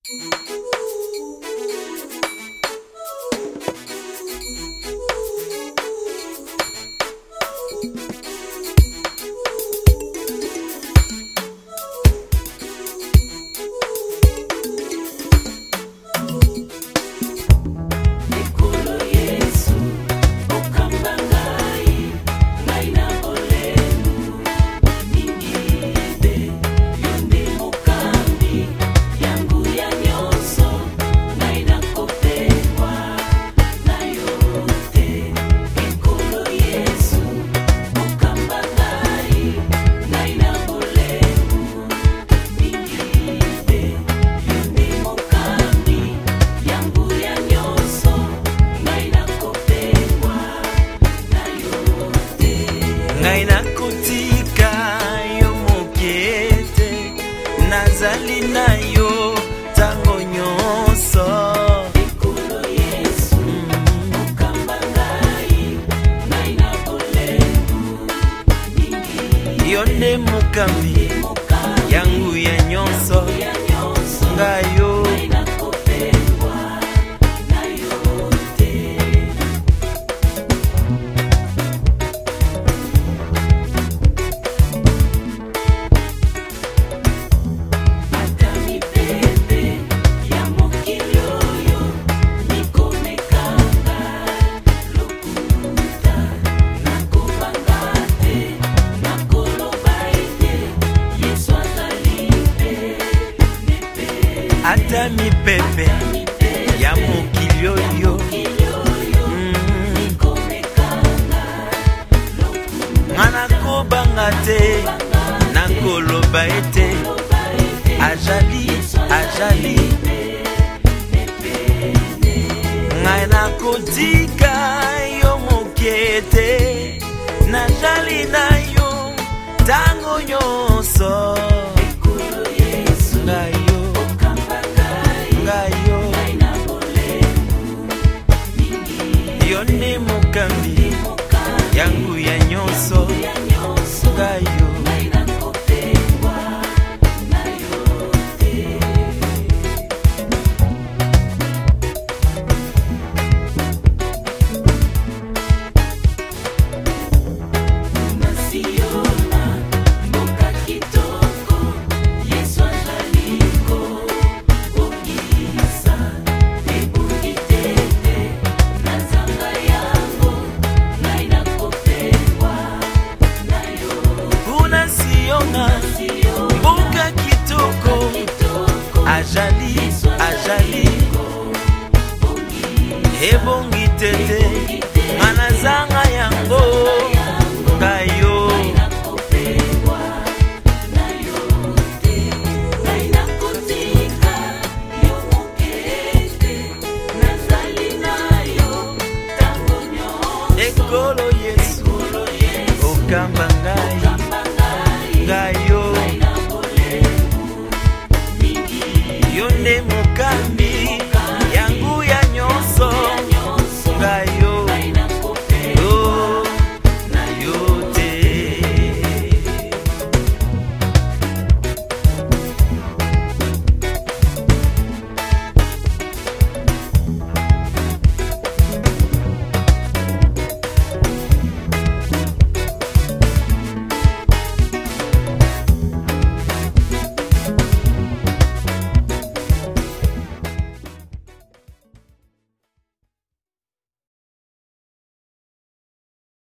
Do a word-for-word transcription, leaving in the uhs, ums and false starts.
nazali na yo tango nyonso. Ekolo Yesu okamba ngai ngai na bolembu mingi. Yo nde mokambi yangu ya nyonso ngai yo. Ata mi pepe ya mokili oyo ngana kobanga te nakoloba ete ajali ajali ngai nakotika yo mokete najali na yo tango nyonso. Yo nde mokambi yangu ya nyonso ngai yo. Mboka kitoko ajali ajali ebongi tete ngana zanga yango ngayo. Ekolo Yesu okamba ngai ngai yo. Yo nde mokambi